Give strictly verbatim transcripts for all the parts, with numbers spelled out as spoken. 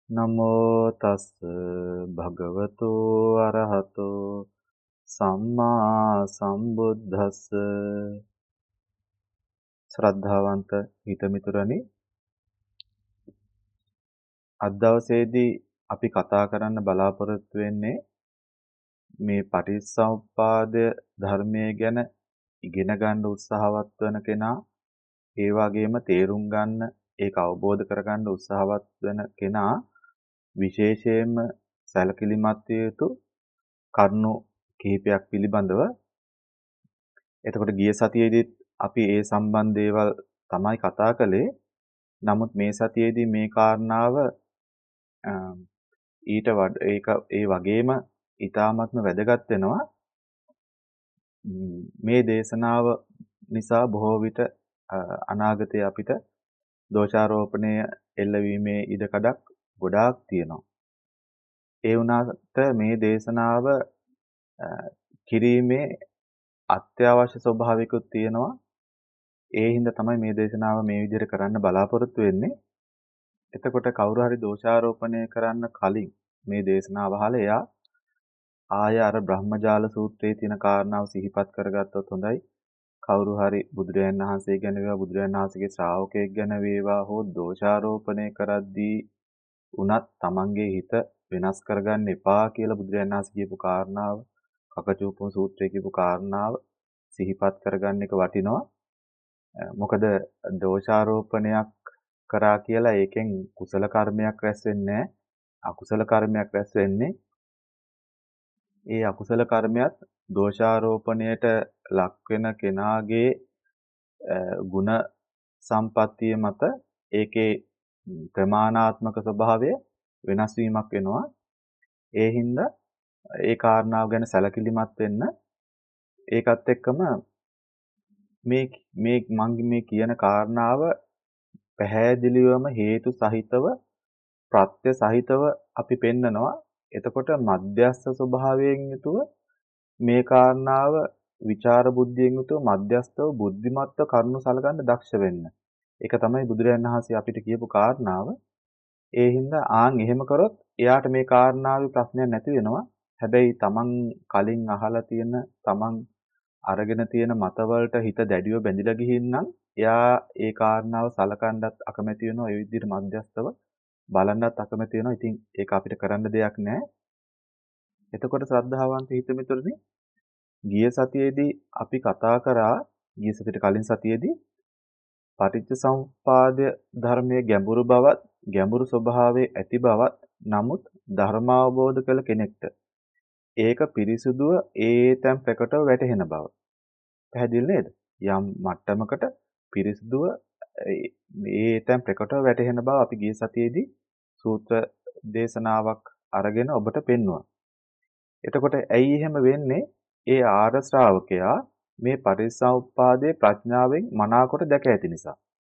නමෝ තස් භගවතු අරහතෝ සම්මා සම්බුද්දස්ස. ශ්‍රද්ධාවන්ත හිතමිතුරනි, අද දවසේදී අපි කතා කරන්න බලාපොරොත්තු වෙන්නේ මේ පටිච්චසමුප්පාද ධර්මයේ ගැන ඉගෙන ගන්න උත්සාහවත් වෙන කෙනා, ඒ වගේම තේරුම් ගන්න, ඒක අවබෝධ කරගන්න උත්සාහවත් වෙන කෙනා විශේෂයෙන්ම සැලකිලිමත් විය යුතු කරුණු කිහිපයක් පිළිබඳව. එතකොට ගිය සතියේදීත් අපි ඒ සම්බන්ධ දේවල් තමයි කතා කළේ. නමුත් මේ සතියේදී මේ කාරණාව ඊට වඩා ඒක ඒ වගේම ඊ타ත්ම වැදගත් වෙනවා. මේ දේශනාව නිසා බොහෝ විට අනාගතයේ අපිට දෝෂාරෝපණය එල්ලවීමේ ඉඩකඩක් ගොඩාක් තියෙනවා. ඒ වුණාට මේ දේශනාව කිරීමේ අත්‍යවශ්‍ය ස්වභාවිකුත් තියෙනවා. ඒ හින්දා තමයි මේ දේශනාව මේ විදිහට කරන්න බලාපොරොත්තු වෙන්නේ. එතකොට කවුරු හරි දෝෂාරෝපණය කරන්න කලින් මේ දේශනාව අහලා එයා ආය අර බ්‍රහ්මජාල සූත්‍රයේ තියෙන කාරණාව සිහිපත් කරගත්තොත් හොඳයි. කවුරු හරි බුදුරජාණන් වහන්සේ ගැන වේවා, බුදුරජාණන් වහන්සේගේ ශ්‍රාවකයෙක් ගැන වේවා හෝ දෝෂාරෝපණය කරද්දී උනත් තමන්ගේ හිත වෙනස් කරගන්න එපා කියලා බුදුරජාණන් වහන්සේ කියපු කාරණාව, කකචූපම සූත්‍රයේ කියපු කාරණාව සිහිපත් කරගන්න එක වටිනවා. මොකද දෝෂාරෝපණයක් කරා කියලා ඒකෙන් කුසල කර්මයක් රැස් වෙන්නේ නැහැ. අකුසල කර්මයක් රැස් වෙන්නේ. ඒ අකුසල කර්මයක් දෝෂාරෝපණයට ලක් වෙන කෙනාගේ ගුණ සම්පත්තිය මත ඒකේ ප්‍රමාණාත්මක ස්වභාවය වෙනස් වීමක් වෙනවා. ඒ හින්දා ඒ කාරණාව ගැන සැලකිලිමත් වෙන්න. ඒකත් එක්කම මේ මේ මම මේ කියන කාරණාව පැහැදිලිවම හේතු සහිතව ප්‍රත්‍ය සහිතව අපි පෙන්නනවා. එතකොට මධ්‍යස්ථ ස්වභාවයෙන් යුතුව මේ කාරණාව විචාර බුද්ධියෙන් යුතුව මධ්‍යස්ථව බුද්ධිමත්ව කරුණු සලකන්න දක්ෂ වෙන්න. ඒක තමයි බුදුරජාණන් වහන්සේ අපිට කියපු කාරණාව. ඒ හින්දා ආන් එහෙම කරොත් එයාට මේ කාරණාවේ ප්‍රශ්නයක් නැති වෙනවා. හැබැයි තමන් කලින් අහලා තියෙන තමන් අරගෙන තියෙන මතවලට හිත දැඩිව බැඳිලා ගිහින් නම් එයා ඒ කාරණාව සලකන්නත් අකමැති වෙනවා. ඒ විදිහට මධ්‍යස්ථව බලන්නත් අකමැති වෙනවා. ඉතින් ඒක අපිට කරන්න දෙයක් නැහැ. එතකොට ශ්‍රද්ධාවන්ත හිතමිතුරනි, ගිය සතියේදී අපි කතා කරා ගිය සතියට කලින් සතියේදී පටිච්චසමුප්පාද ධර්මයේ ගැඹුරු බවත්, ගැඹුරු ස්වභාවයේ ඇති බවත්, නමුත් ධර්මාවබෝධ කළ කෙනෙක්ට ඒක පිරිසුදුව ඒ තැන් ප්‍රකටව වැටහෙන බව. පැහැදිලි නේද? යම් මට්ටමකට පිරිසුදුව ඒ තැන් ප්‍රකටව වැටහෙන බව අපි ගිය සතියේදී සූත්‍ර දේශනාවක් අරගෙන ඔබට පෙන්වුවා. එතකොට ඇයි එහෙම වෙන්නේ? ඒ ආර්ය ශ්‍රාවකයා මේ පටිච්චසමුප්පාදයේ ප්‍රඥාවෙන් මනාකොට දැක ඇති නිසා.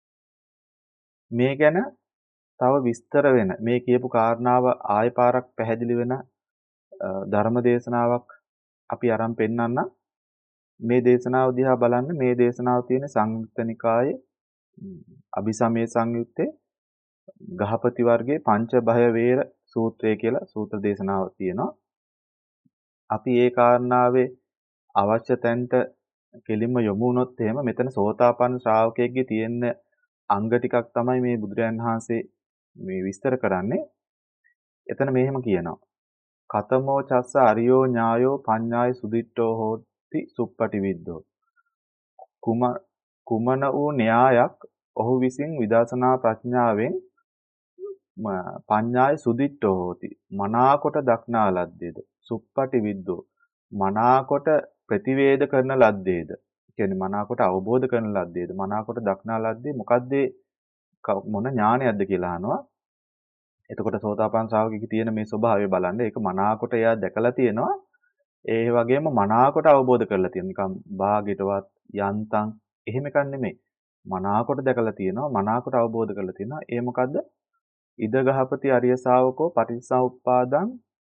මේ ගැන තව විස්තර වෙන මේ කියපු කාරණාව ආය පාරක් පැහැදිලි වෙන ධර්ම දේශනාවක් අපි අරන් පෙන්නන්න. මේ දේශනාව දිහා බලන්න. මේ දේශනාව තියෙන සංයුත්ත නිකායේ අභිසමය සංයුත්තේ ගහපති වර්ගයේ පංච භය වේර සූත්‍රය කියලා සූත්‍ර දේශනාවක් තියෙනවා. අපි ඒ කාරණාවේ අවශ්‍ය තැනට කෙලින්ම යොමු වුණොත් එහෙම මෙතන සෝතාපන්න ශ්‍රාවකයෙක්ගේ තියෙන අංග ටිකක් තමයි මේ බුදුරජාණන් වහන්සේ මේ විස්තර කරන්නේ. එතන මෙහෙම කියනවා. කතමෝ චස්ස අරියෝ ඥායෝ පඤ්ඤාය සුදිට්ඨෝ හෝති සුප්පටිවිද්දෝ. කුම කුමන වූ න්‍යායක් ඔහු විසින් විදර්ශනා ප්‍රඥාවෙන් පඤ්ඤාය සුදිට්ඨෝ හෝති. මනාකොට දක්නා ලද්දේද. සුප්පටිවිද්දෝ. මනාකොට ප්‍රතිවේද කරන ලද්දේද. කියන්නේ මනාකොට අවබෝධ කරන ලද්දේද. මනාකොට දක්නා ලද්දේ මොකද්ද? මොන ඥානයක්ද කියලා අහනවා. එතකොට සෝතාපන්න ශ්‍රාවකෙක තියෙන මේ ස්වභාවය බලන්න. ඒක මනාකොට එයා දැකලා තියෙනවා. ඒ වගේම මනාකොට අවබෝධ කරලා තියෙනවා. නිකන් භාගයටවත් යන්තම් එහෙම එකක් නෙමෙයි. මනාකොට දැකලා තියෙනවා. මනාකොට අවබෝධ කරලා තියෙනවා. ඒ මොකද්ද? ඉද ගහපති අරිය ශාවකෝ පටිච්චසමුප්පාදං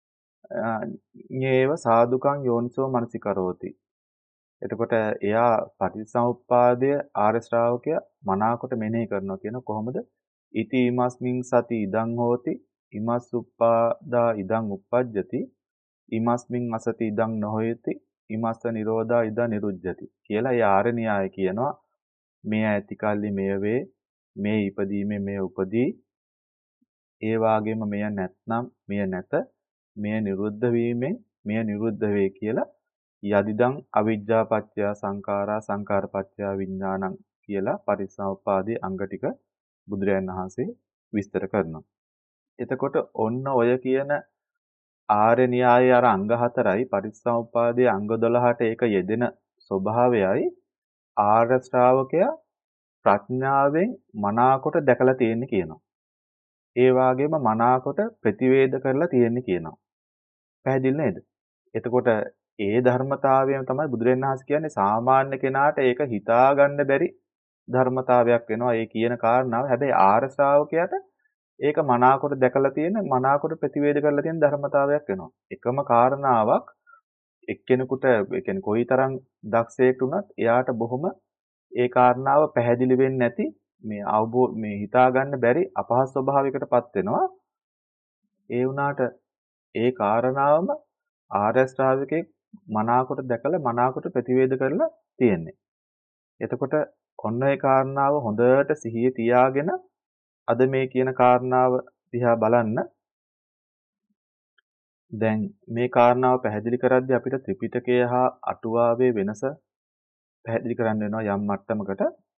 ඤේව සාදුකං යෝනිසෝ මනසිකරෝති. එතකොට එයා පටිච්චසමුප්පාදය ආර්ය ශ්‍රාවකයා මනාකොට මෙනෙහි කරනවා කියන කොහොමද? ඉති ීමස්මින් සති ඉදං හෝති ඉමස්සුප්පාදා ඉදං uppajjati ඉමස්මින් අසති ඉදං නොහොයති ඉමස්ස නිරෝධා ඉදං නිරුජ්ජති කියලා ඒ ආර්ය න්‍යාය කියනවා. මේ ඇති කල්ලි මෙය වේ, මේ ඉපදීමේ මෙය උපදී, ඒ වාගේම මෙය නැත්නම් මෙය නැත, මෙය නිරුද්ධ වීමෙන් මෙය නිරුද්ධ වේ කියලා යදිදං අවිජ්ජා පත්‍ය සංඛාරා සංඛාර පත්‍ය විඥානං කියලා පරිසම්පාදයේ අංග ටික බුදුරයන් වහන්සේ විස්තර කරනවා. එතකොට ඔන්න ඔය කියන ආර්ය න්‍යායයේ අර අංග හතරයි පරිසම්පාදයේ අංග දොළහට ඒක යෙදෙන ස්වභාවයයි ආර්ය ශ්‍රාවකයා ප්‍රඥාවෙන් මනාකොට දැකලා තියෙන්නේ කියනවා. ඒ වගේම මනාකොට ප්‍රතිවේද කරලා තියෙන්නේ කියනවා. පැහැදිලි නේද? එතකොට ඒ ධර්මතාවයම තමයි බුදුරජාණන් වහන්සේ කියන්නේ සාමාන්‍ය කෙනාට ඒක හිතා ගන්න බැරි ධර්මතාවයක් වෙනවා. ඒ කියන කාරණාව. හැබැයි ආර්ය ශ්‍රාවකයාට ඒක මනාකොට දැකලා තියෙන මනාකොට ප්‍රතිවේද කරලා තියෙන ධර්මතාවයක් වෙනවා. එකම කාරණාවක් එක්කෙනෙකුට ඒ කියන්නේ කොයිතරම් දක්ෂයෙක් වුණත් එයාට බොහොම ඒ කාරණාව පැහැදිලි වෙන්නේ නැති මේ අවබෝධ මේ හිතා ගන්න බැරි අපහසු ස්වභාවයකටපත් වෙනවා. ඒ වුණාට ඒ කාරණාවම ආර්ය ශ්‍රාවකෙක් මනාකොට දැකලා මනාකොට ප්‍රතිවේද කරලා තියෙන්නේ. එතකොට ඔන්න ඒ කාරණාව හොඳට සිහියේ තියාගෙන අද මේ කියන කාරණාව දිහා බලන්න. දැන් මේ කාරණාව පැහැදිලි කරද්දී අපිට ත්‍රිපිටකය හා අටුවාවේ වෙනස පැහැදිලි කරන්න වෙනවා යම් මට්ටමකට.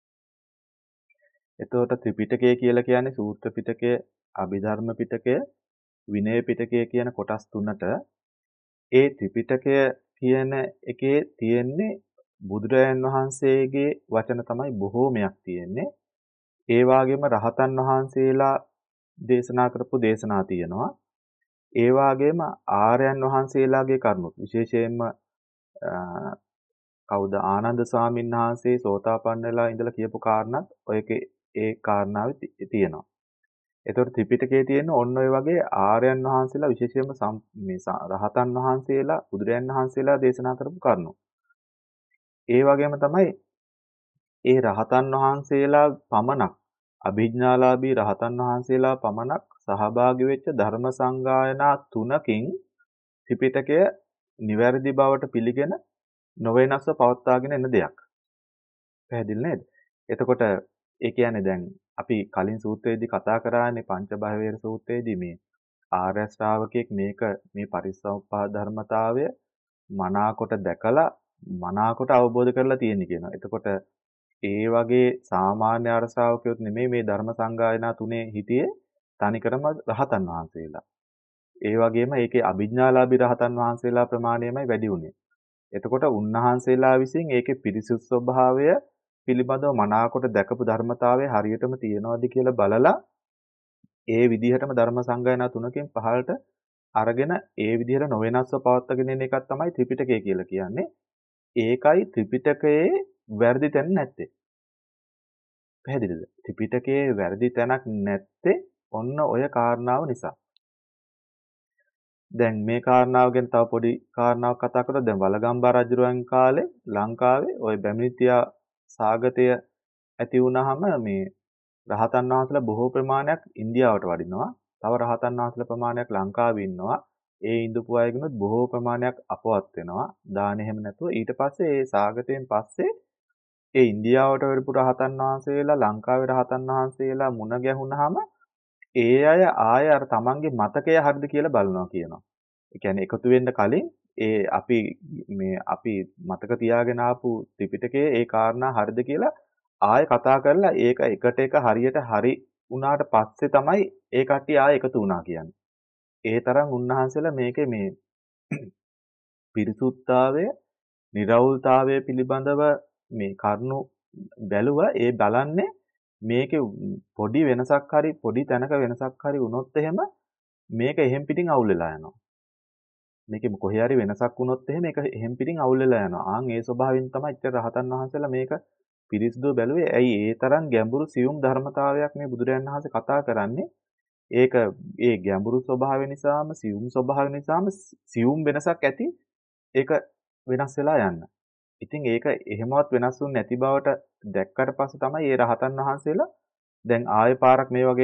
එතකොට ත්‍රිපිටකය කියලා කියන්නේ සූත්‍ර පිටකය, අභිධර්ම පිටකය, විනය පිටකය කියන කොටස් තුනට. ඒ ත්‍රිපිටකය කියන එකේ තියෙන්නේ බුදුරජාණන් වහන්සේගේ වචන තමයි බොහෝමයක් තියෙන්නේ. ඒ වගේම රහතන් වහන්සේලා දේශනා කරපු දේශනා තියෙනවා. ඒ වගේම ආර්යයන් වහන්සේලාගේ කරුණු විශේෂයෙන්ම කවුද ආනන්ද ස්වාමීන් වහන්සේ සෝතාපන්න වෙලා ඉඳලා කියපු කාරණාත් ඔයකේ ඒ කාරණාවේ තියෙනවා. ඒතකොට ත්‍රිපිටකයේ තියෙන ඔන්න ඔය වගේ ආර්යයන් වහන්සේලා විශේෂයෙන්ම මේ රහතන් වහන්සේලා බුදුරයන් වහන්සේලා දේශනා කරපු කරුණු. ඒ වගේම තමයි ඒ රහතන් වහන්සේලා පමණක් අභිඥාලාභී රහතන් වහන්සේලා පමණක් සහභාගී වෙච්ච ධර්ම සංගායනා තුනකින් ත්‍රිපිටකය නිවැරදි බවට පිළිගෙන නොවෙනස්ව පවත්වාගෙන එන දෙයක්. පැහැදිලි නේද? එතකොට ඒ කියන්නේ දැන් අපි කලින් සූත්‍රයේදී කතා කරානේ පංචබහවේර සූත්‍රයේදී මේ ආර්ය ශ්‍රාවකෙක් මේක මේ පරිසම්පාද ධර්මතාවය මනාකොට දැකලා මනාකොට අවබෝධ කරලා තියෙන්නේ කියනවා. එතකොට ඒ වගේ සාමාන්‍ය ආර්ය ශ්‍රාවකයොත් නෙමෙයි මේ ධර්ම සංගායනා තුනේ හිටියේ තනිකරම රහතන් වහන්සේලා. ඒ වගේම ඒකේ අභිඥාලාභී රහතන් වහන්සේලා ප්‍රමාණයමයි වැඩි උනේ. එතකොට උන්වහන්සේලා විසින් ඒකේ පිරිසුදු ස්වභාවය පිළිබඳව මනාකොට දැකපු ධර්මතාවය හරියටම තියෙනවද කියලා බලලා ඒ විදිහටම ධර්ම සංගායනා තුනකින් පහළට අරගෙන ඒ විදිහට නොවෙනස්ව පවත්වාගෙන යන එකක් තමයි ත්‍රිපිටකය කියලා කියන්නේ. ඒකයි ත්‍රිපිටකයේ වැරදි තැන නැත්තේ. පැහැදිලිද? ත්‍රිපිටකයේ වැරදි තැනක් නැත්තේ ඔන්න ඔය කාරණාව නිසා. දැන් මේ කාරණාව ගැන තව පොඩි කාරණාවක් කතා කරලා දැන් වලගම්බා රජුරුවන් කාලේ ලංකාවේ ওই බැමිණිතියා සාගතය ඇති වුණාම මේ රහතන් වහන්සේලා බොහෝ ප්‍රමාණයක් ඉන්දියාවට වඩිනවා. තව රහතන් වහන්සේලා ප්‍රමාණයක් ලංකාවේ ඉන්නවා. ඒ ඉඳපු අයගෙනුත් බොහෝ ප්‍රමාණයක් අපවත් වෙනවා. දාන එහෙම නැතුව ඊට පස්සේ ඒ සාගතයෙන් පස්සේ ඒ ඉන්දියාවට වැඩපු රහතන් වහන්සේලා ලංකාවේ රහතන් වහන්සේලා මුණ ගැහුණාම ඒ අය ආය අර තමන්ගේ මතකය හරිද කියලා බලනවා කියනවා. ඒ කියන්නේ එකතු වෙන්න කලින් ඒ අපි මේ අපි මතක තියාගෙන ආපු ත්‍රිපිටකයේ ඒ කාරණා හරිද කියලා ආය කතා කරලා ඒක එකට එක හරියට හරි වුණාට පස්සේ තමයි ඒ කට්ටිය ආය එකතු වුණා කියන්නේ. ඒ තරම් උන්වහන්සේලා මේකේ මේ පිරිසුද්ධතාවය, නිර්වෘල්තාවය පිළිබඳව මේ කරුණු බැලුවා. ඒ බලන්නේ මේකේ පොඩි වෙනසක් හරි පොඩි තැනක වෙනසක් හරි වුණොත් එහෙම මේක එහෙම් පිටින් අවුල් වෙලා යනවා. මේකේ කොහේ හරි වෙනසක් වුණොත් එහෙම ඒක එහෙම් පිටින් අවුල් වෙලා යනවා. ආන් ඒ ස්වභාවයෙන් තමයි ඉතින් රහතන් වහන්සේලා මේක පිරිසිදුව බැලුවේ. ඇයි ඒ තරම් ගැඹුරු සියුම් ධර්මතාවයක් මේ බුදුරජාණන් වහන්සේ කතා කරන්නේ? ඒක ඒ ගැඹුරු ස්වභාවය නිසාම සියුම් ස්වභාවය නිසාම සියුම් වෙනසක් ඇති ඒක වෙනස් වෙලා යන්න. ඉතින් ඒක එහෙමවත් වෙනස් වුනේ නැති බවට දැක්කට පස්සේ තමයි මේ රහතන් වහන්සේලා දැන් ආයෙ පාරක් මේ වගේ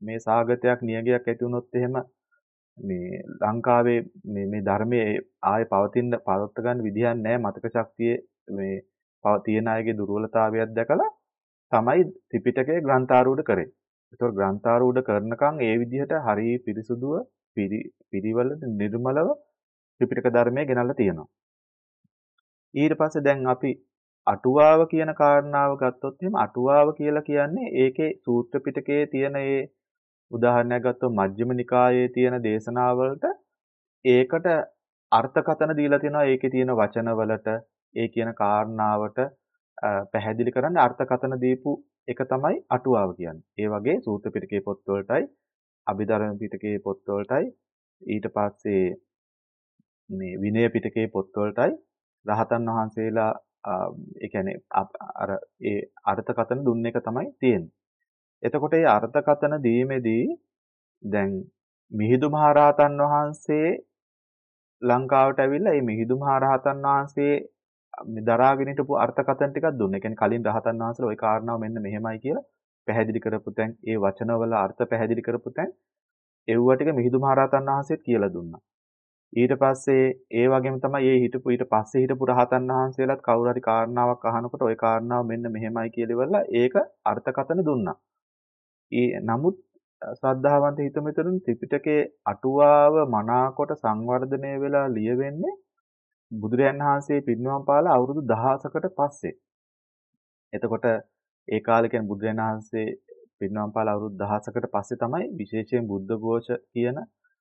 මේ සාගතයක් නියගයක් ඇති වුණොත් එහෙම මේ ලංකාවේ මේ මේ ධර්මයේ ආයේ පවතින පවත්ත ගන්න විදිහක් නැහැ මතක ශක්තියේ මේ පව තියෙන අයගේ දුර්වලතාවයක් දැකලා තමයි ත්‍රිපිටකය ග්‍රන්ථාරූඪ කරේ. ඒතකොට ග්‍රන්ථාරූඪ කරනකම් ඒ විදිහට හරි පිරිසුදුව පිරිවල නිර්මලව ත්‍රිපිටක ධර්මයේ ගෙනල්ලා තියෙනවා. ඊට පස්සේ දැන් අපි අටුවාව කියන කාරණාව ගත්තොත් එහෙම අටුවාව කියලා කියන්නේ ඒකේ සූත්‍ර පිටකයේ තියෙන ඒ උදාහරණයක් ගත්තොත් මජ්ක්‍ධිම නිකායේ තියෙන දේශනාවලට ඒකට අර්ථකථන දීලා තියෙනවා ඒකේ තියෙන වචනවලට ඒ කියන කාරණාවට පැහැදිලි කරන්න අර්ථකථන දීපු එක තමයි අටුවාව කියන්නේ. ඒ වගේ සූත්‍ර පිටකයේ පොත්වලටයි අභිධර්ම පිටකයේ පොත්වලටයි ඊට පස්සේ මේ විනය පිටකයේ පොත්වලටයි රහතන් වහන්සේලා ඒ කියන්නේ අර ඒ අර්ථකථන දුන්න එක තමයි තියෙන්නේ. එතකොට මේ අර්ථකථන දීමේදී දැන් මිහිඳු මහරහතන් වහන්සේ ලංකාවට ඇවිල්ලා මේ මිහිඳු මහරහතන් වහන්සේ දරාගෙන හිටපු අර්ථකථන ටිකක් දුන්නා. ඒ කියන්නේ කලින් රහතන් වහන්සේලා ওই කාරණාව මෙන්න මෙහෙමයි කියලා පැහැදිලි කරපු තැන්, ඒ වචනවල අර්ථ පැහැදිලි කරපු තැන් ඒව ටික මිහිඳු මහරහතන් වහන්සේත් කියලා දුන්නා. ඊට පස්සේ ඒ වගේම තමයි මේ හිටපු ඊට පස්සේ හිටපු රහතන් වහන්සේලාත් කවුරු හරි කාරණාවක් අහනකොට ওই කාරණාව මෙන්න මෙහෙමයි කියලා ඉවරලා ඒක අර්ථකථන දුන්නා. ඒ නමුත් ශ්‍රද්ධාවන්ත හිතමිතුරුන් ත්‍රිපිටකයේ අටුවාව මනාකොට සංවර්ධනය වෙලා ලියවෙන්නේ බුදුරයන් වහන්සේ පිරිනිවන් පාලා අවුරුදු දහසකට පස්සේ. එතකොට ඒ කාලේ කියන්නේ බුදුරයන් වහන්සේ පිරිනිවන් පාලා අවුරුදු දහසකට පස්සේ තමයි විශේෂයෙන් බුද්ධඝෝෂ කියන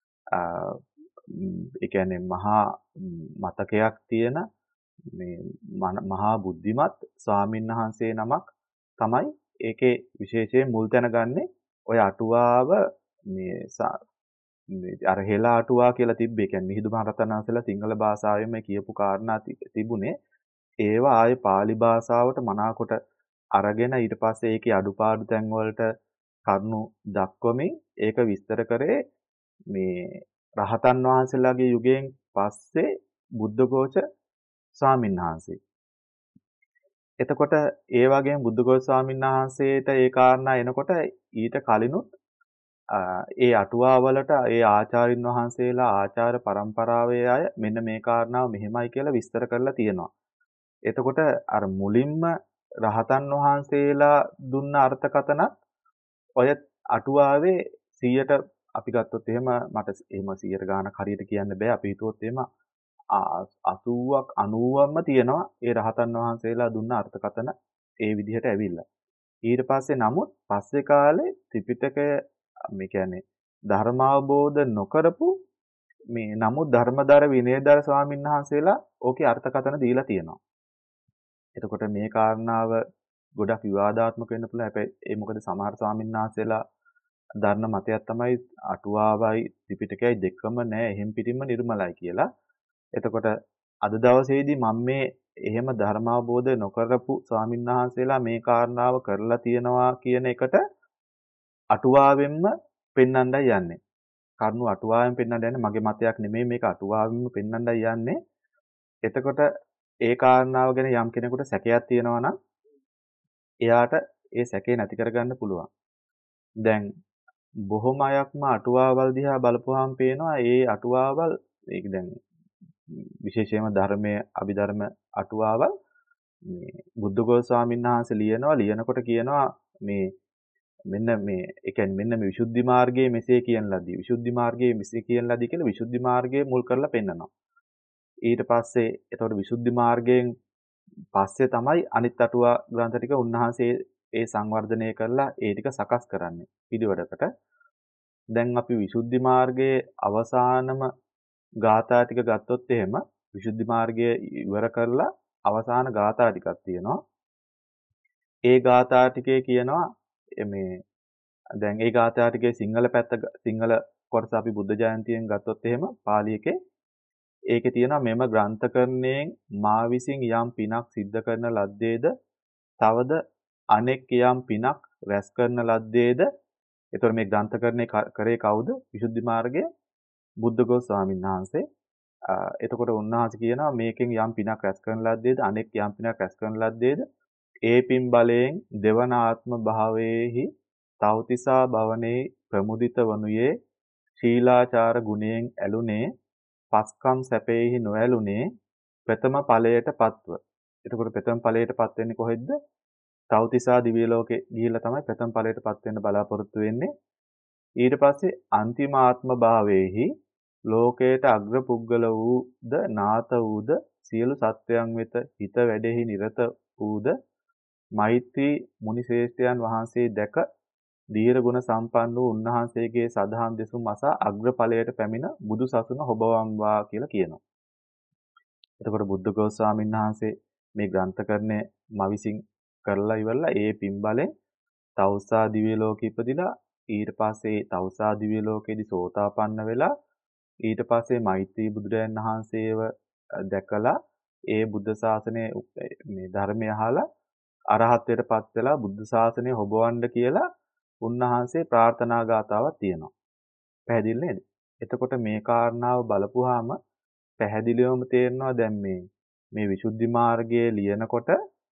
ඒ කියන්නේ මහා මතකයක් තියෙන මේ මහා බුද්ධිමත් ස්වාමීන් වහන්සේ නමක් තමයි ඒකේ විශේෂයෙන් මුල් තැන ගන්නෙ ඔය අටුවාව මේ අර හෙලා අටුවා කියලා තිබ්බේ. කියන්නේ මිහිඳු මහරහතන් වහන්සේලා සිංහල භාෂාවෙන්ම කියපු කාරණා තිබුණේ. ඒවා ආයේ pāli භාෂාවට මනාකොට අරගෙන ඊට පස්සේ ඒකේ අඩුපාඩු තැන් වලට කරුණු දක්වමින් ඒක විස්තර කරේ මේ රහතන් වහන්සේලාගේ යුගයෙන් පස්සේ බුද්ධඝෝෂ ස්වාමීන් වහන්සේ. එතකොට ඒ වගේම බුද්ධඝෝෂ ස්වාමීන් වහන්සේට ඒ කාරණා එනකොට ඊට කලිනුත් ඒ අටුවා වලට ඒ ආචාර්යින් වහන්සේලා ආචාර පරම්පරාවේ අය මෙන්න මේ කාරණාව මෙහෙමයි කියලා විස්තර කරලා තියෙනවා. එතකොට අර මුලින්ම රහතන් වහන්සේලා දුන්න අර්ථකථනත් ඔය අටුවාවේ සීයට අපි ගත්තොත් එහෙම මට එහෙම සීයට ගානක් හරියට කියන්න බෑ. අපි හිතුවොත් එහෙම අසූවක් අනූවක්ම තියෙනවා ඒ රහතන් වහන්සේලා දුන්න අර්ථකථන ඒ විදිහට ඇවිල්ලා. ඊට පස්සේ නමුත් පස්සේ කාලේ ත්‍රිපිටකය මේ කියන්නේ ධර්මාවබෝධ නොකරපු මේ නමුත් ධර්මදර විනයදර ස්වාමීන් වහන්සේලා ඕකේ අර්ථකථන දීලා තියෙනවා. එතකොට මේ කාරණාව ගොඩක් විවාදාත්මක වෙන්න පුළුවන්. හැබැයි ඒ මොකද සමහර ස්වාමීන් වහන්සේලා ධර්ම මතයක් තමයි අටුවාවයි ත්‍රිපිටකයයි දෙකම නෑ එහෙම් පිටින්ම නිර්මලයි කියලා. එතකොට අද දවසේදී මම මේ එහෙම ධර්මාවබෝධ නොකරපු ස්වාමීන් වහන්සේලා මේ කාරණාව කරලා තියෙනවා කියන එකට අටුවාවෙන්ම පෙන්වන්නයි යන්නේ. කරුණු අටුවාවෙන් පෙන්වන්න යන්නේ මගේ මතයක් නෙමෙයි මේක අටුවාවෙන්ම පෙන්වන්නයි යන්නේ. එතකොට ඒ කාරණාව ගැන යම් කෙනෙකුට සැකයක් තියෙනවා නම් එයාට ඒ සැකේ නැති කරගන්න පුළුවන්. දැන් බොහොම අයක්ම අටුවාවල් දිහා බලපුවාම පේනවා ඒ අටුවාවල් ඒක දැන් විශේෂයෙන්ම ධර්මයේ අභිධර්ම අටුවාවල් මේ බුද්ධඝෝෂ ස්වාමීන් වහන්සේ ලියනවා ලියනකොට කියනවා මේ මෙන්න මේ ඒ කියන්නේ මෙන්න මේ විසුද්ධි මාර්ගයේ මෙසේ කියන ලදී විසුද්ධි මාර්ගයේ මෙසේ කියන ලදී කියලා විසුද්ධි මාර්ගයේ මුල් කරලා පෙන්නනවා. ඊට පස්සේ එතකොට විසුද්ධි මාර්ගයෙන් පස්සේ තමයි අනිත් අටුවා ග්‍රන්ථ ටික උන්වහන්සේ ඒ සංවර්ධනය කරලා ඒ ටික සකස් කරන්නේ පිළිවෙලකට. දැන් අපි විසුද්ධි මාර්ගයේ අවසානම ගාථා ටික ගත්තොත් එහෙම විසුද්ධි මාර්ගය ඉවර කරලා අවසාන ගාථා ටිකක් තියෙනවා. ඒ ගාථා ටිකේ කියනවා මේ දැන් ඒ ගාථා ටිකේ සිංහල පැත්ත සිංහල කොටස අපි බුද්ධ ජයන්තියෙන් ගත්තොත් එහෙම පාලි එකේ ඒකේ තියෙනවා මෙම ග්‍රන්ථකරණයෙන් මා විසින් යම් පිනක් සිද්ධ කරන ලද්දේද තවද අනෙක් යම් පිනක් රැස් කරන ලද්දේද. එතකොට මේ ග්‍රන්ථකරණය කරේ කවුද? විසුද්ධි මාර්ගයේ බුද්ධඝෝෂ ස්වාමීන් වහන්සේ. එතකොට උන්වහන්සේ කියනවා මේකෙන් යම් පිනක් රැස් කරන ලද්දේද අනෙක් යම් පිනක් රැස් කරන ලද්දේද ඒ පින් බලයෙන් දෙවන ආත්ම භාවයේහි තවතිසා භවනේ ප්‍රමුදිත වනුයේ ශීලාචාර ගුණයෙන් ඇලුනේ පස්කම් සැපේහි නොඇලුනේ ප්‍රථම ඵලයට පත්ව. එතකොට ප්‍රථම ඵලයට පත් වෙන්නේ කොහෙද? තව්තිසා දිව්‍ය ලෝකේ ගිහිල්ලා තමයි ප්‍රථම ඵලයට පත් වෙන්න බලාපොරොත්තු වෙන්නේ. ඊට පස්සේ අන්තිම ආත්ම භාවයේහි ලෝකයට අග්‍ර පුද්ගල වූද නාත වූද සියලු සත්වයන් වෙත හිත වැඩෙහි නිරත වූද මෛත්‍රී මුනිශ්‍රේෂ්ඨයන් වහන්සේ දැක දීර්ඝ ගුණ සම්පන්න වූ උන්වහන්සේගේ සදහම් දෙසුම් අසා අග්‍ර ඵලයට පැමිණ බුදු සසුන හොබවම්වා කියලා කියනවා. එතකොට බුද්ධඝෝෂ ස්වාමීන් වහන්සේ මේ ග්‍රන්ථකරණය මවිසින් කරලා ඉවරලා ඒ පින්බලෙන් තවුසා දිව්‍ය ලෝකෙ ඉපදිලා ඊට පස්සේ තවුසා දිව්‍ය ලෝකෙදි සෝතාපන්න වෙලා ඊට පස්සේ මෛත්‍රී බුදුරයන් වහන්සේව දැකලා ඒ බුද්ධ ශාසනයේ මේ ධර්මය අහලා අරහත්ත්වයට පත් වෙලා බුද්ධ ශාසනය හොබවන්න කියලා උන්වහන්සේ ප්‍රාර්ථනා ගාතාවක් තියෙනවා. පැහැදිලි නේද? එතකොට මේ කාරණාව බලපුවාම පැහැදිලිවම තේරෙනවා දැන් මේ මේ විසුද්ධි මාර්ගයේ ලියනකොට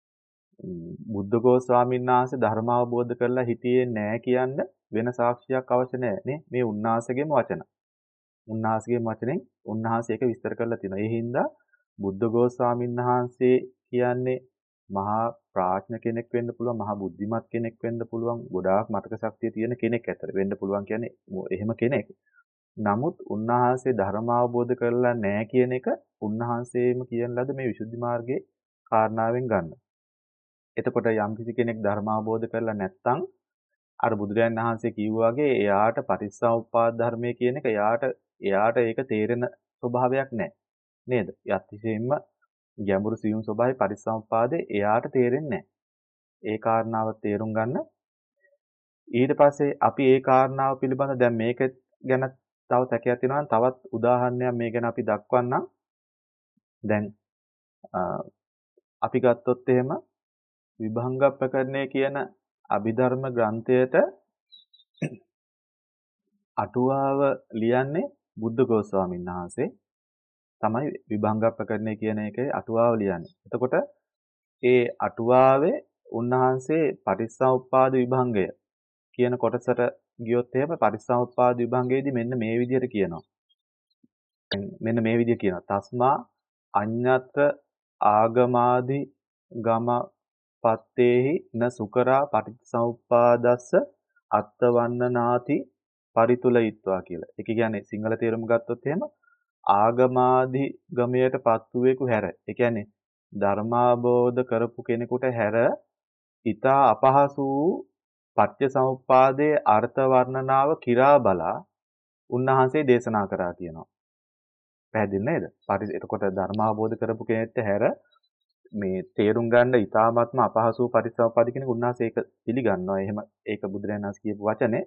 බුද්ධඝෝෂ ස්වාමීන් වහන්සේ ධර්ම අවබෝධ කරලා හිටියේ නෑ කියන්න වෙන සාක්ෂියක් අවශ්‍ය නෑ නේ. මේ උන්වහන්සේගේම වචන. උන්වහන්සේගේ වචනෙන් උන්වහන්සේ ඒක විස්තර කරලා තියෙනවා. ඒ හින්දා බුද්ධඝෝෂ ස්වාමීන් වහන්සේ කියන්නේ මහා ප්‍රඥ කෙනෙක් වෙන්න පුළුවන්, මහා බුද්ධිමත් කෙනෙක් වෙන්න පුළුවන්, ගොඩාක් මතක ශක්තිය තියෙන කෙනෙක් ඇතර වෙන්න පුළුවන් කියන්නේ එහෙම කෙනෙක්. නමුත් උන්වහන්සේ ධර්ම අවබෝධ කරලා නැහැ කියන එක උන්වහන්සේම කියන ලද මේ විසුද්ධි මාර්ගයේ කාරණාවෙන් ගන්න. එතකොට යම් කිසි කෙනෙක් ධර්ම අවබෝධ කරලා නැත්නම් අර බුදුරජාණන් වහන්සේ කිව්වා වගේ එයාට පටිච්චසමුප්පාද ධර්මයේ කියන එක එයාට එයාට ඒක තේරෙන ස්වභාවයක් නැහැ. නේද? යත්තිසෙන්න ගැඹුරු සියුම් ස්වභාවය පටිච්චසමුප්පාදේ එයාට තේරෙන්නේ නැහැ. ඒ කාරණාව තේරුම් ගන්න. ඊට පස්සේ අපි ඒ කාරණාව පිළිබඳ දැන් මේක ගැන තව සැකයක් තියෙනවා නම් තවත් උදාහරණයක් මේ ගැන අපි දක්වන්නම්. දැන් අපි ගත්තොත් එහෙම විභංග ප්‍රකරණය කියන අභිධර්ම ග්‍රන්ථයට අටුවාව ලියන්නේ බුද්ධඝෝෂ ස්වාමීන් වහන්සේ තමයි විභංග ප්‍රකරණය කියන එකේ අටුවාව ලියන්නේ. එතකොට ඒ අටුවාවේ උන්වහන්සේ පටිච්චසමුප්පාද විභංගය කියන කොටසට ගියොත් එහෙම පටිච්චසමුප්පාද විභංගයේදී මෙන්න මේ විදිහට කියනවා. මෙන්න මේ විදිහ කියනවා. තස්මා අඤ්ඤත්‍ර ආගමාදි ගම පත්තේහි න සුකරා පටිච්චසමුප්පාදස්ස අත්තවන්නනාති පරිතුලයිත්වා කියලා. ඒක කියන්නේ සිංහල තේරුම ගත්තොත් එහෙම ආගමාදි ගමයට පත්ුවේකු හැර. ඒ කියන්නේ ධර්මාබෝධ කරපු කෙනෙකුට හැර ඊතා අපහසු වූ පටිච්චසමුප්පාදයේ අර්ථ වර්ණනාව කිරා බලා උන්වහන්සේ දේශනා කරා කියනවා. පැහැදිලි නේද? පටි එතකොට ධර්මාබෝධ කරපු කෙනෙක්ට හැර මේ තේරුම් ගන්න ඊ타ත්ම අපහසු පටිච්චසමුප්පාද කෙනෙක් උන්වහන්සේ ඒක පිළිගන්නවා. එහෙම ඒක බුදුරජාණන් වහන්සේ කියපු වචනේ.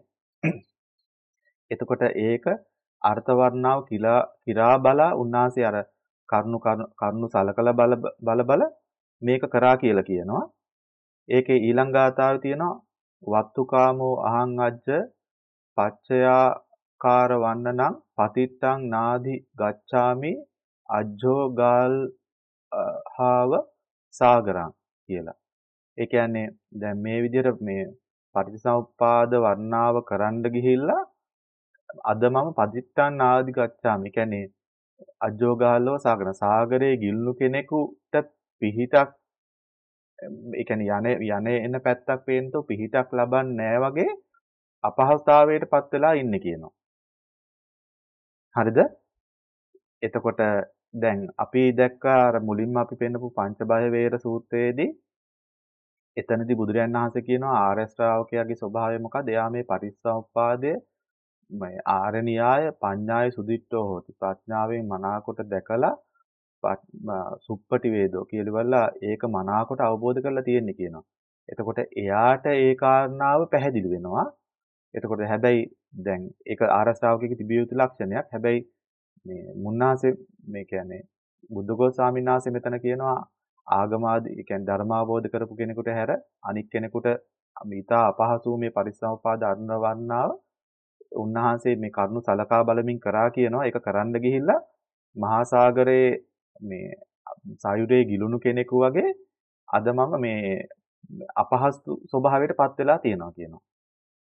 එතකොට ඒක අර්ථ වර්ණාව කිලා කිරා බලා උන්වහන්සේ අර කරුණු කරුණු සලකලා බල බල බල මේක කරා කියලා කියනවා. ඒකේ ඊළඟ ගාථාවේ තියෙනවා වත්තුකාමෝ අහං අජ්ජ පච්චයාකාර වන්නනම් පතිත්තං නාදි ගච්ඡාමි අජ්ජෝ ගාල් හාව සාගරං කියලා. ඒ කියන්නේ දැන් මේ විදිහට මේ පටිච්චසමුප්පාද වර්ණාව කරන්න ගිහිල්ලා අද මම පදිත්තන් ආදි ගච්ඡාමි. ඒ කියන්නේ අජෝගාලව සාගර සාගරයේ ගිල්ලු කෙනෙකුට පිහිටක් ඒ කියන්නේ යන්නේ යන්නේ එන පැත්තක් පේනතෝ පිහිටක් ලබන්නේ නැහැ වගේ අපහසුතාවයට පත් වෙලා ඉන්නේ කියනවා. හරිද? එතකොට දැන් අපි දැක්කා අර මුලින්ම අපි පෙන්නපු පංචබය වේර සූත්‍රයේදී එතනදී බුදුරජාණන් වහන්සේ කියනවා ආර්ය ශ්‍රාවකයාගේ ස්වභාවය මොකද? එයා මේ පටිච්චසමුප්පාදය මේ ආර්ය න්‍යාය පඤ්ඤාය සුදිට්ඨෝ හෝති. ප්‍රඥාවෙන් මනාකොට දැකලා සුප්පටි වේදෝ කියලාවලා ඒක මනාකොට අවබෝධ කරලා තියෙන්නේ කියනවා. එතකොට එයාට ඒ කාරණාව පැහැදිලි වෙනවා. එතකොට හැබැයි දැන් ඒක ආර්ය ශ්‍රාවකයෙකුගේ තිබිය යුතු ලක්ෂණයක්. හැබැයි මේ මුන්නාසේ මේ කියන්නේ බුද්ධඝෝෂ ස්වාමීන් වහන්සේ මෙතන කියනවා ආගමාදී ඒ කියන්නේ ධර්මාවබෝධ කරපු කෙනෙකුට හැර අනික් කෙනෙකුට ඊටා අපහසු මේ පරිසම්පාද අරුණ වන්නාව උන්වහන්සේ මේ කරුණු සලකා බලමින් කරා කියනවා. ඒක කරන්න ගිහිල්ලා මහා සාගරයේ මේ සායුරේ ගිලුණු කෙනෙකු වගේ අද මම මේ අපහසු ස්වභාවයට පත් වෙලා තියෙනවා කියනවා.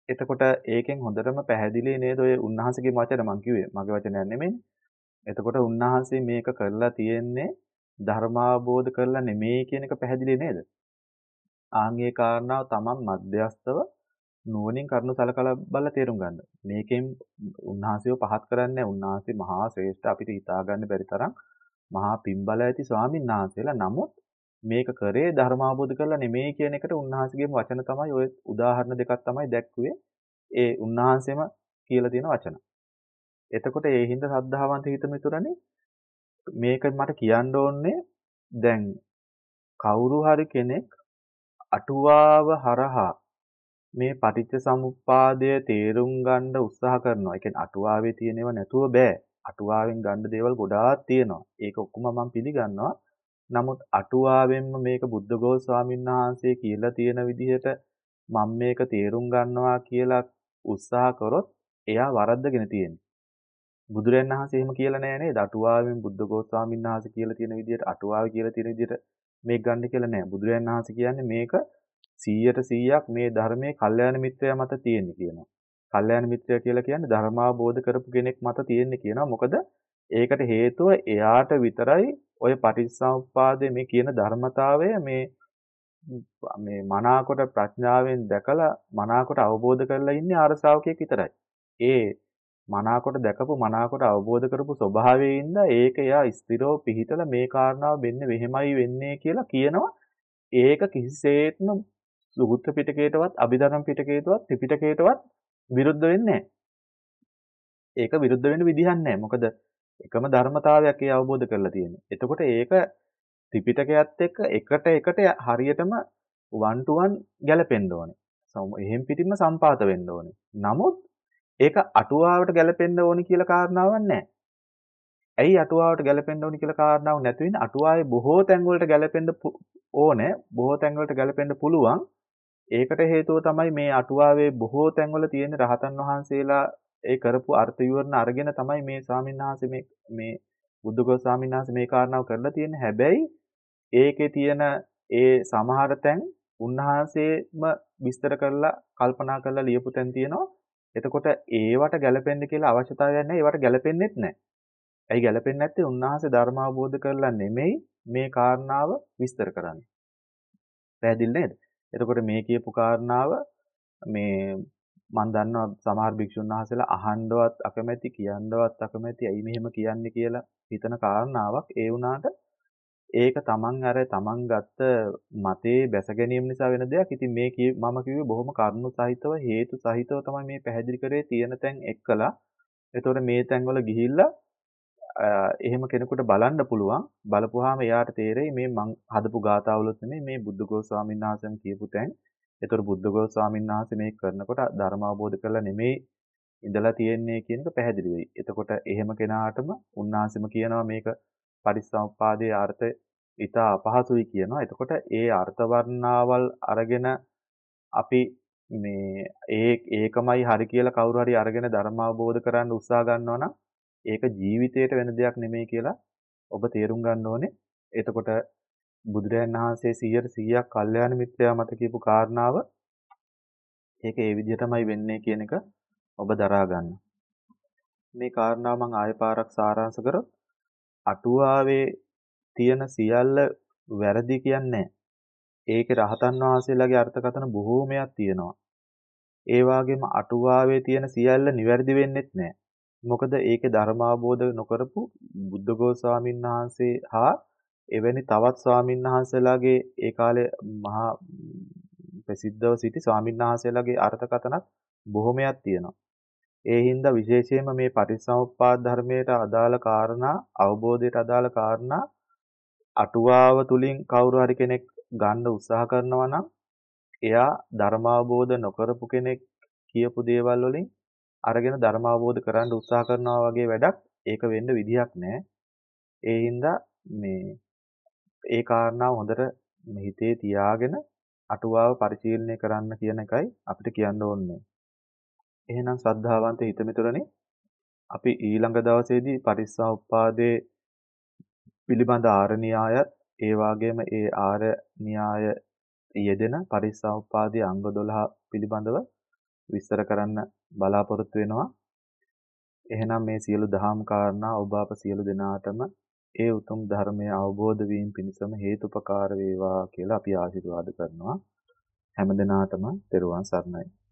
එතකොට ඒකෙන් හොඳටම පැහැදිලි නේද ඔය උන්වහන්සේගේ වචන මං කිව්වේ. මගේ වචනයක් නෙමෙයිනේ. එතකොට උන්වහන්සේ මේක කරලා තියෙන්නේ ධර්මාවබෝධ කරලා නෙමෙයි කියන එක පැහැදිලි නේද? ආන් ඒ කාරණාව තමන් මධ්‍යස්තව නුවණින් කරුණු සලකලා බලලා තේරුම් ගන්න. මේකෙන් උන්වහන්සේව පහත් කරන්නේ නැහැ. උන්වහන්සේ මහා ශ්‍රේෂ්ඨ අපිට හිතා ගන්න බැරි තරම් මහා පින්බල ඇති ස්වාමීන් වහන්සේලා. නමුත් මේක කරේ ධර්මාවබෝධ කරලා නෙමෙයි කියන එකට උන්වහන්සේගේම වචන තමයි ඔය උදාහරණ දෙකක් තමයි දැක්ුවේ. ඒ උන්වහන්සේම කියලා තියෙන වචන. එතකොට ඒ හින්දා සද්ධාවන්ත හිත මිතුරනේ මේක මට කියන්න ඕනේ දැන් කවුරු හරි කෙනෙක් අටුවාව හරහා මේ පටිච්ච සමුප්පාදය තේරුම් ගන්න උත්සාහ කරනවා. ඒ කියන්නේ අටුවාවේ තියෙනව නැතුව බෑ. අටුවාවෙන් ගන්න දේවල් ගොඩාක් තියෙනවා. ඒක ඔක්කොම මම පිළිගන්නවා. නමුත් අටුවාවෙන්ම මේක බුද්ධඝෝෂ ස්වාමීන් වහන්සේ කියලා තියෙන විදිහට මම මේක තේරුම් ගන්නවා කියලා උත්සාහ කරොත් එයා වරද්දගෙන තියෙන්නේ. බුදුරයන් වහන්සේ එහෙම කියලා නෑ නේද? අටුවාවෙන් බුද්ධඝෝෂ ස්වාමීන් වහන්සේ කියලා තියෙන විදිහට අටුවාවේ කියලා තියෙන විදිහට මේක ගන්න කියලා නෑ. බුදුරයන් වහන්සේ කියන්නේ මේක සීයට සීයක් මේ ධර්මයේ කල්යාණ මිත්‍රයා මත තියෙන්නේ කියනවා. කල්යාණ මිත්‍රයා කියලා කියන්නේ ධර්මාවබෝධ කරපු කෙනෙක් මත තියෙන්නේ කියනවා. මොකද ඒකට හේතුව එයාට විතරයි ඔය පටිච්චසමුප්පාදයේ මේ කියන ධර්මතාවය මේ මේ මනාකොට ප්‍රඥාවෙන් දැකලා මනාකොට අවබෝධ කරලා ඉන්නේ ආර්ය ශ්‍රාවකයෙක් විතරයි. ඒ මනාකොට දැකපු මනාකොට අවබෝධ කරපු ස්වභාවයේ ඉඳ ඒක එයා ස්ථිරව පිහිටලා මේ කාරණාව වෙන්නේ මෙහෙමයි වෙන්නේ කියලා කියනවා. ඒක කිසිසේත්ම සුගත පිටකයටවත් අභිධර්ම පිටකයටවත් ත්‍රිපිටකයටවත් විරුද්ධ වෙන්නේ නැහැ. ඒක විරුද්ධ වෙන්න විදිහක් නැහැ. මොකද එකම ධර්මතාවයක් ඒ අවබෝධ කරලා තියෙන්නේ. එතකොට ඒක ත්‍රිපිටකයත් එක්ක එකට එකට හරියටම one to one ගැලපෙන්න ඕනේ. එහෙම් පිටින්ම සම්පාත වෙන්න ඕනේ. නමුත් ඒක අටුවාවට ගැලපෙන්න ඕනි කියලා කාරණාවක් නැහැ. ඇයි අටුවාවට ගැලපෙන්න ඕනි කියලා කාරණාවක් නැති වෙන්නේ? අටුවාවේ බොහෝ තැන් වලට ගැලපෙන්න ඕනේ. බොහෝ තැන් වලට ගැලපෙන්න පුළුවන්. ඒකට හේතුව තමයි මේ අටුවාවේ බොහෝ තැන්වල තියෙන රහතන් වහන්සේලා ඒ කරපු අර්ථ විවරණ අරගෙන තමයි මේ ස්වාමීන් වහන්සේ මේ මේ බුද්ධඝෝෂ ස්වාමීන් වහන්සේ මේ කාරණාව කරලා තියෙන්නේ. හැබැයි ඒකේ තියෙන ඒ සමහර තැන් උන්වහන්සේම විස්තර කරලා කල්පනා කරලා ලියපු තැන් තියෙනවා. එතකොට ඒවට ගැලපෙන්න කියලා අවශ්‍යතාවයක් නැහැ. ඒවට ගැලපෙන්නෙත් නැහැ. ඇයි ගැලපෙන්නේ නැත්තේ? උන්වහන්සේ ධර්ම අවබෝධ කරලා නෙමෙයි මේ කාරණාව විස්තර කරන්නේ. පැහැදිලි නේද? එතකොට මේ කියපු කාරණාව මේ මම දන්නවා සමහර භික්ෂුන් වහන්සේලා අහන්නවත් අකමැති කියන්නවත් අකමැති ඇයි මෙහෙම කියන්නේ කියලා හිතන කාරණාවක්. ඒ වුණාට ඒක තමන් අර තමන් ගත්ත මතේ බැස ගැනීම නිසා වෙන දෙයක්. ඉතින් මේ මම කිව්වේ බොහොම කරුණු සහිතව හේතු සහිතව තමයි මේ පැහැදිලි කරේ තියෙන තැන් එක්කලා. එතකොට මේ තැන්වල ගිහිල්ලා එහෙම කෙනෙකුට බලන්න පුළුවන්. බලපුවාම එයාට තේරෙයි මේ මං හදපු ගාථාවලුත් නෙමෙයි මේ බුද්ධඝෝෂ ස්වාමීන් වහන්සේම කියපු තැන්. ඒතර බුද්ධඝෝෂ ස්වාමීන් වහන්සේ මේක කරනකොට ධර්ම අවබෝධ කරලා නෙමෙයි ඉඳලා තියෙන්නේ කියන එක පැහැදිලි වෙයි. එතකොට එහෙම කෙනාටම උන්වහන්සේම කියනවා මේක පරිසම්පාදයේ අර්ථය ඊට අපහසුයි කියනවා. එතකොට ඒ අර්ථ වර්ණාවල් අරගෙන අපි මේ ඒ ඒකමයි හරි කියලා කවුරු හරි අරගෙන ධර්ම අවබෝධ කරන්න උත්සාහ ගන්නවා නම් ඒක ජීවිතේට වෙන දෙයක් නෙමෙයි කියලා ඔබ තේරුම් ගන්න ඕනේ. එතකොට බුදුරජාණන් වහන්සේ සීයට සීයක් කල්යාණ මිත්‍රයා මත කියපු කාරණාව ඒක ඒ විදිහටමයි වෙන්නේ කියන එක ඔබ දරා ගන්න. මේ කාරණාව මම ආයෙ පාරක් සාරාංශ කරොත් අටුවාවේ තියෙන සියල්ල වැරදි කියන්නේ නැහැ. ඒකේ රහතන් වහන්සේලාගේ අර්ථකථන බොහෝමයක් තියෙනවා. ඒ වගේම අටුවාවේ තියෙන සියල්ල නිවැරදි වෙන්නෙත් නැහැ. මොකද ඒකේ ධර්ම අවබෝධ නොකරපු බුද්ධඝෝෂ ස්වාමීන් වහන්සේ හා එවැනි තවත් ස්වාමීන් වහන්සේලාගේ ඒ කාලේ මහා ප්‍රසිද්ධව සිටි ස්වාමීන් වහන්සේලාගේ අර්ථකථනත් බොහොමයක් තියෙනවා. ඒ හින්දා විශේෂයෙන්ම මේ පටිච්චසමුප්පාද ධර්මයට අදාළ කාරණා අවබෝධයට අදාළ කාරණා අටුවාව තුලින් කවුරු හරි කෙනෙක් ගන්න උත්සාහ කරනවා නම් එයා ධර්ම අවබෝධ නොකරපු කෙනෙක් කියපු දේවල් වලින් අරගෙන ධර්ම අවබෝධ කරන්න උත්සාහ කරනවා වගේ වැඩක් ඒක වෙන්න විදිහක් නැහැ. ඒ හින්දා මේ ඒ කාරණාව හොඳට හිතේ තියාගෙන අටුවාව පරිශීලනය කරන්න කියන එකයි අපිට කියන්න ඕනේ. එහෙනම් ශ්‍රද්ධාවන්ත හිතමිතුරනේ අපි ඊළඟ දවසේදී පටිච්චසමුප්පාදයේ පිළිබඳ ආර්ය න්‍යායත් ඒ වගේම ඒ ආර්ය න්‍යාය යෙදෙන පටිච්චසමුප්පාදයේ අංග දොළහ පිළිබඳව විස්තර කරන්න බලාපොරොත්තු වෙනවා. එහෙනම් මේ සියලු දහම් කාරණා ඔබ අප සියලු දෙනාටම ඒ උතුම් ධර්මය අවබෝධ වීම පිණිසම හේතුපකාර වේවා කියලා අපි ආශිර්වාද කරනවා. හැම දිනාටම තෙරුවන් සරණයි.